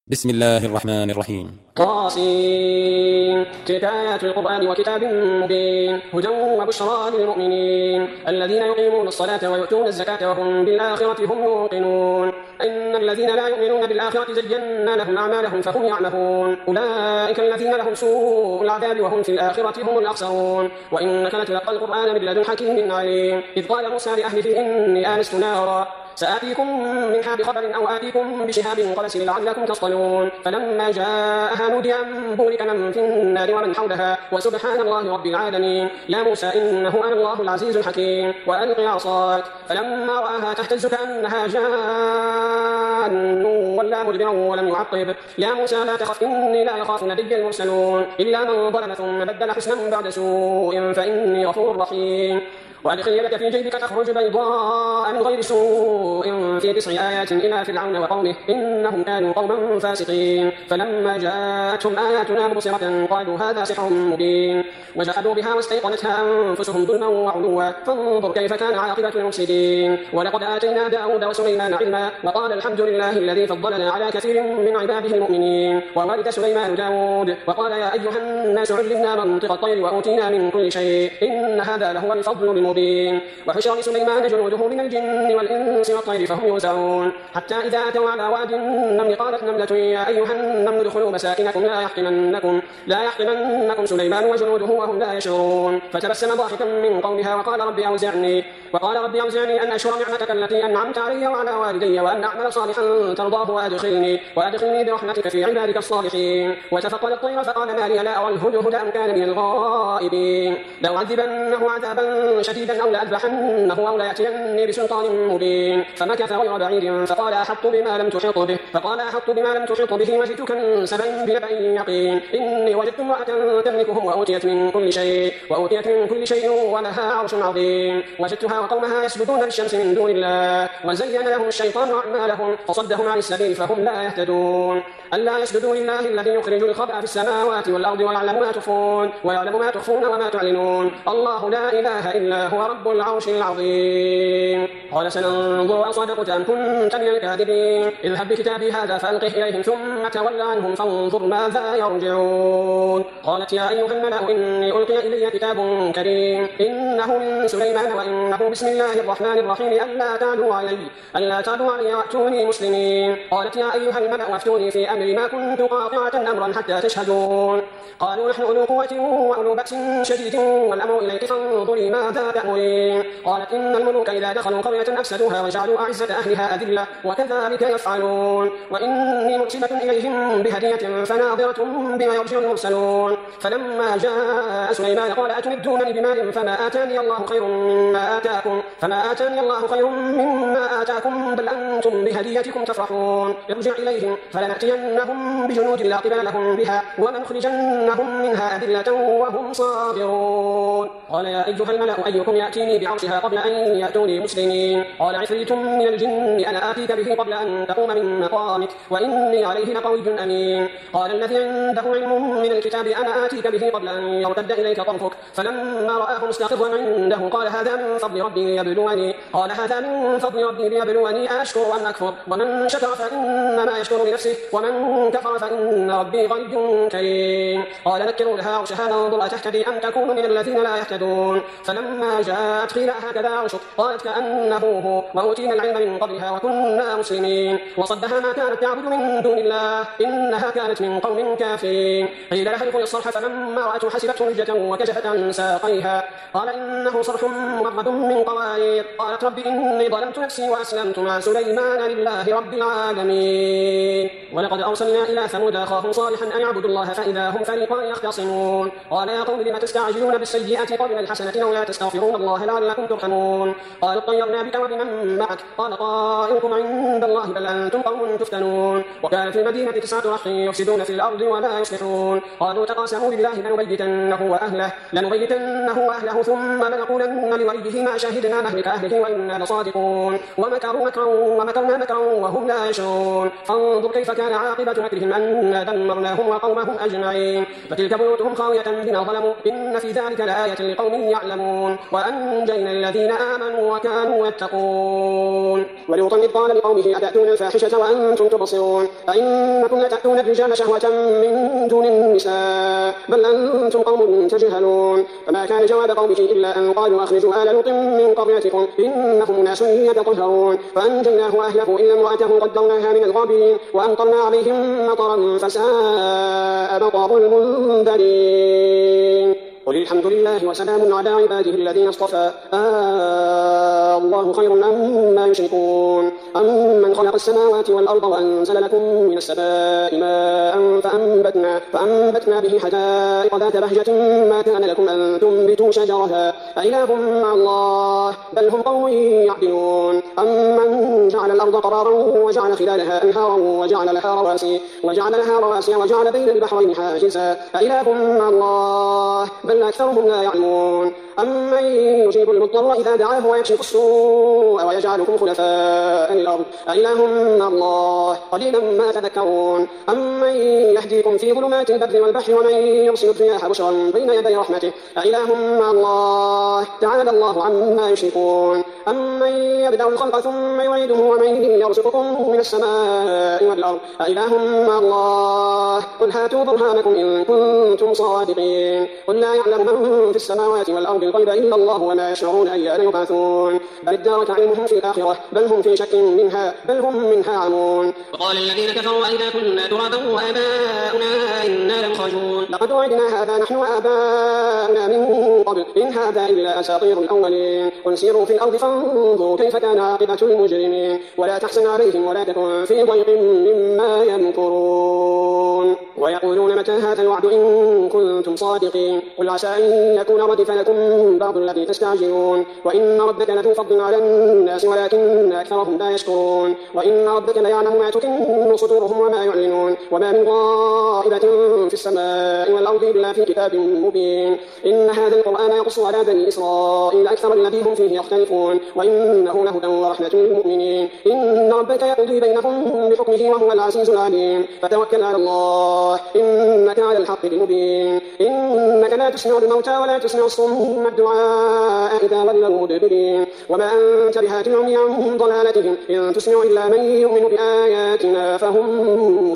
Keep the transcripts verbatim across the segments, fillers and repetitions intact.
بسم الله الرحمن الرحيم. طاسين. تلك آيات القرآن وكتاب مبين هدى وبشرى للمؤمنين الذين يقيمون الصلاة ويؤتون الزكاة وهم بالآخرة هم يوقنون إن الذين لا يؤمنون بالآخرة زينا لهم أعمالهم فهم يعمهون أولئك الذين لهم سوء العذاب وهم في الآخرة هم الأخسرون وإنك لتلقى القرآن من لدن حكيم عليم إذ قال موسى لأهله إني آنست نارا سآتيكم منها بخبر أو آتيكم بشهاب قبس لعلكم تصطلون فلما جاءها نودي أن بورك من في النار ومن حولها وسبحان الله رب العالمين يا موسى إنه أنا الله العزيز الحكيم وألق عصاك فلما رآها تهتز كأنها جان ولا مدبرا ولم يعقب يا موسى لا تخف إني لا يخاف لدي المرسلون إلا من ظلم ثم بدل حسنا بعد سوء فإني غفور رحيم وأدخل يدك في جيبك تخرج بيضاء من غير سوء في تسع آيات إلى فرعون وقومه إنهم كانوا قوما فاسقين فلما جاءتهم آياتنا مبصرة قالوا هذا سحر مبين وجحدوا بها واستيقنتها أنفسهم ظلما وعلوا فانظر كيف كان عاقبة المفسدين ولقد آتينا داود وسليمان علما وقال الحمد لله الذي فضلنا على كثير من عباده المؤمنين وورث سليمان داود وقال يا أيها الناس علمنا منطق الطير وأوتينا من كل شيء إن هذا لهو الفضل المبين وحشر لسليمان جنوده من الجن والإنس والطير فهم يوزعون حتى إذا أتوا على واد النمل قالت نملة يا أيها النمل ادخلوا مساكنكم لا يحطمنكم لا يحطمنكم سليمان وجنوده وهم لا يشعرون فتبسم ضاحكا من قولها وقال رب أوزعني وقال رب أوزعني أن أشكر نعمتك التي أنعمت علي وعلى والدي وأن أعمل صالحا ترضاه وأدخلني وأدخلني برحمتك في عبادك الصالحين وتفقد الطير فقال ما لي لا أرى الهدهد أم كان من الغائبين لأعذبنه عذابا شديدا أو لأذبحنه أو ليأتيني بسلطان مبين فمكث غير بعيد فقال أحط بما لم تحط به فقال أحط بما لم تحط به وجئتك من سبأ بنبأ يقين إني وجدت امرأة تملكهم وأوتيت من كل شيء وأوتيت من كل شيء ولها عرش عظيم وجدتها وقومها يسجدون للشمس من دون الله وزين لهم الشيطان أعمالهم فصدهم عن السبيل فهم لا يهتدون ألا يسجدوا لله الذي يخرج الخبأ في السماوات والأرض ويعلم ما تخفون ويعلم ما تخفون وما تعلنون الله لا إله إلا هو رب العرش العظيم قال سننظر أصدقت أم كنت من الكاذبين اذهب بكتابي هذا فألقه إليهم ثم تول عنهم فانظر ماذا يرجعون قالت يا أيها الملأ إني ألقي إلي كتاب كريم إنه من سليمان وإنه بسم الله الرحمن الرحيم ألا تعلوا علي ألا تعلوا علي وأتوني مسلمين قالت يا أيها الملأ أفتوني في أمري ما كنت قاطعة أمرا حتى تشهدون قالوا نحن أولو قوة وأولو بأس شديد والأمر إليك فانظري ماذا تأمرين قالت إن الملوك إذا دخلوا قرية أفسدوها وجعلوا أعزة أهلها أذلة وكذلك يفعلون وإني مرسلة إليهم بهدية فناظرة بما يرجع المرسلون فلما جاء سليمان قال أتمدونني بمال فما آتاني الله خير مما آتاكم فما آتاني الله خير مما آتاكم بل أنتم بهديتكم تفرحون ارجع إليهم فلنأتينهم بجنود لا قبل لهم بها ولنخرجنهم منها أذلة وهم صاغرون قال يا أيها الملأ أيكم يأتيني بعرشها قبل أن يأتوني مسلمين قال عفريت من الجن أنا آتيك به قبل أن تقوم من مقامك وإني عليه لقوي أمين قال الذي عنده علم من الكتاب أنا آتيك به قبل أن يرتد إليك طرفك فلما رآه مستقرا عنده قال هذا من فضل ربي ليبلوني قال هذا من فضل ربي ليبلوني أشكر أم أكفر ومن شكر فإنما يشكر لنفسه ومن كفر فإن ربي غني كريم قال نكروا لها عرشها ننظر أتهتدي أم تكون من الذين لا يهتدون فلما جاءت قيل هكذا عرشك قالت كأنه هو وأوتينا العلم من قبلها وكنا مسلمين وصدها ما كانت تعبد من دون الله إنها كانت من قوم كافرين قيل لها ادخلي الصرح فلما رأته حسبته لجة وكشفت عن ساقيها قال إنه صرح ممرد من قوارير قالت رب إني ظلمت نفسي وأسلمت مع سليمان لله رب العالمين ولقد أرسلنا إلى ثمود أخاهم صالحا أن يعبدوا الله فإذا هم فريقان يختصمون قال يا قوم لم تستعجلون بالسيئة قبل الحسنة أو لا تستغفرون الله لعلكم ترحمون قالوا اطيرنا بك وبمن معك قال طائركم عند الله بل أنتم قوم تفتنون وكان في المدينة تسعة رهط يفسدون في الأرض ولا يصلحون قالوا تقاسموا بالله لنبيتنه وأهله لنبيتنه وأهله ثم لنقولن لوليه ما شهدنا شهدنا مهلك أهله وإنا لصادقون ومكروا مكرا ومكرنا مكرا وهم لا يشعرون فانظر كيف كان عاقبة مكرهم أنا دمرناهم وقومهم أجمعين فتلك بيوتهم خاوية بما ظلموا إن في ذلك لآية لقوم يعلمون وأنجينا الذين آمنوا وكانوا يتقون ولوطا إذ قال لقومه أتأتون الفاحشة وأنتم تبصرون أئنكم لتأتون الرجال شهوة من دون النساء بل أنتم قوم تجهلون فما كان جواب قومه إلا أن قالوا أخرجوا آل لوط من قريتكم إنهم أناس يتطهرون فأنجيناه وأهله إلا امرأته قدرناها من الغابرين وأمطرنا عليهم مطرا فساء مطر المنذرين قل الحمد لله وسلام على عباده الذين اصطفى آه الله خير عما يشركون أمن خلق السماوات والأرض وأنزل لكم من السماء ماء فأنبتنا, فأنبتنا به حدائق ذات بهجة ما كان لكم أن تنبتوا شجرها أإله مع الله بل هم قوم يعدلون أمن جعل الأرض قرارا وجعل خلالها أنهارا وجعل لها رواسي وجعل لها رواسي وجعل بين البحرين حاجزا أإله مع الله بل أكثرهم لا يعلمون أمن يجيب المضطر إذا دعاه ويكشف السوء ويجعلكم خلفاء الأرض أإله مع الله قليلا ما تذكرون أمن يهديكم في ظلمات البر والبحر ومن يرسل الرياح بشرا بين يدي رحمته أإله مع الله تعالى الله عما يشركون أمن يبدأ الخلق ثم يعيده ومن يرزقكم من السماء والأرض أإله مع الله قل هاتوا برهانكم إن كنتم صادقين قل لا يعلم من في السماوات والأرض الغيب إلا الله وما يشعرون أيان يبعثون بل ادارك علمهم في الآخرة بل هم في شك منها بل هم منها عمون وقال الذين كفروا أئذا كنا ترابا وآباؤنا إنا لمخرجون لقد وعدنا هذا نحن وآباؤنا من قبل إن هذا إلا أساطير الأولين قل سيروا في الأرض فانظروا كيف كان عاقبة المجرمين ولا تحزن عليهم ولا تكن في ضيق مما يمكرون ويقولون متى هذا الوعد إن كنتم صادقين قل عسى أن يكون ردف لكم بعض الذي تستعجلون وإن ربك لذو فضل على الناس ولكن أكثرهم لا يشكرون وإن ربك ليعلم ما تكن صدورهم وما يعلنون وما من غائبة في السماء والأرض إلا في كتاب مبين إن هذا القرآن يقص على بني إسرائيل أكثر الذي هم فيه يختلفون وإنه لهدى ورحمة للمؤمنين إن ربك يقضي بينهم بحكمه وهو العزيز العليم فتوكل على الله إنك على الحق المبين إنك لا تسمع الموتى ولا تسمع الصم الدعاء إذا ولوا مدبرين وما أنت بهاد العمي عن ضلالتهم إن تسمع إلا من يؤمن بآياتنا فهم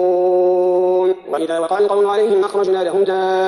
مسلمون وإذا وقع القول عليهم أخرجنا لهم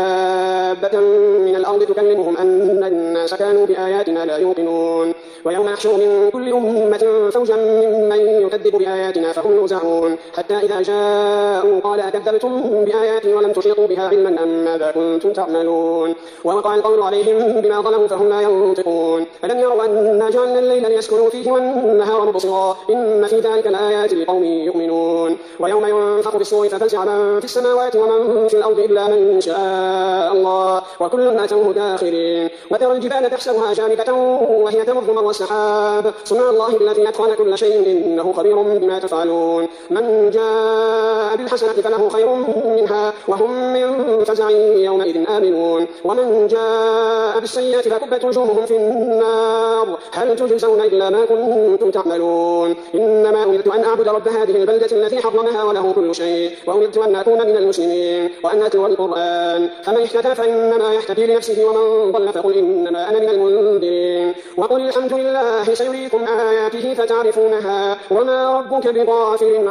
دابة من الأرض تكلمهم أن الناس كانوا بآياتنا لا يوقنون ويوم نحشر من كل أمة فوجا ممن يكذب بآياتنا فهم يوزعون حتى إذا جاءوا قال أكذبتم بآياتي ولم تحيطوا بها علما أم ماذا كنتم تعملون ووقع القول عليهم بما ظلموا فهم لا ينطقون ألم يروا أنا جعلنا الليل ليسكنوا فيه والنهار مبصرا إن في ذلك لآيات لقوم يؤمنون ويوم ينفخ في الصور ففزع من في السماوات ومن في الأرض إلا من شاء الله وكل أتوه داخرين وترى الجبال تحسبها جامدة وهي تمر مر السحاب صنع الله الذي أتقن كل شيء إنه خبير بما تفعلون من جاء بالحسنة فله خير منها وهم من فزع يومئذ آمنون ومن جاء بالسيئة فكبت وجوههم في النار هل تجزون إلا ما كنتم تعملون إنما أمرت أن أعبد رب هذه البلدة التي حرمها وله كل شيء وأمرت أن أكون من المسلمين وأن أتلو القرآن فمن اهتدى فإنما يهتدي لنفسه ومن ضل فقل إنما أنا من المنذرين وقل الحمد لله سيريكم آياته فتعرفونها وما ربك بغافل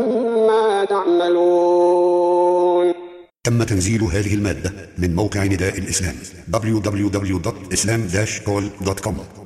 عما تعملون. تم تنزيل هذه المادة من موقع نداء الإسلام دبليو دبليو دبليو دوت إسلام داش كول دوت كوم.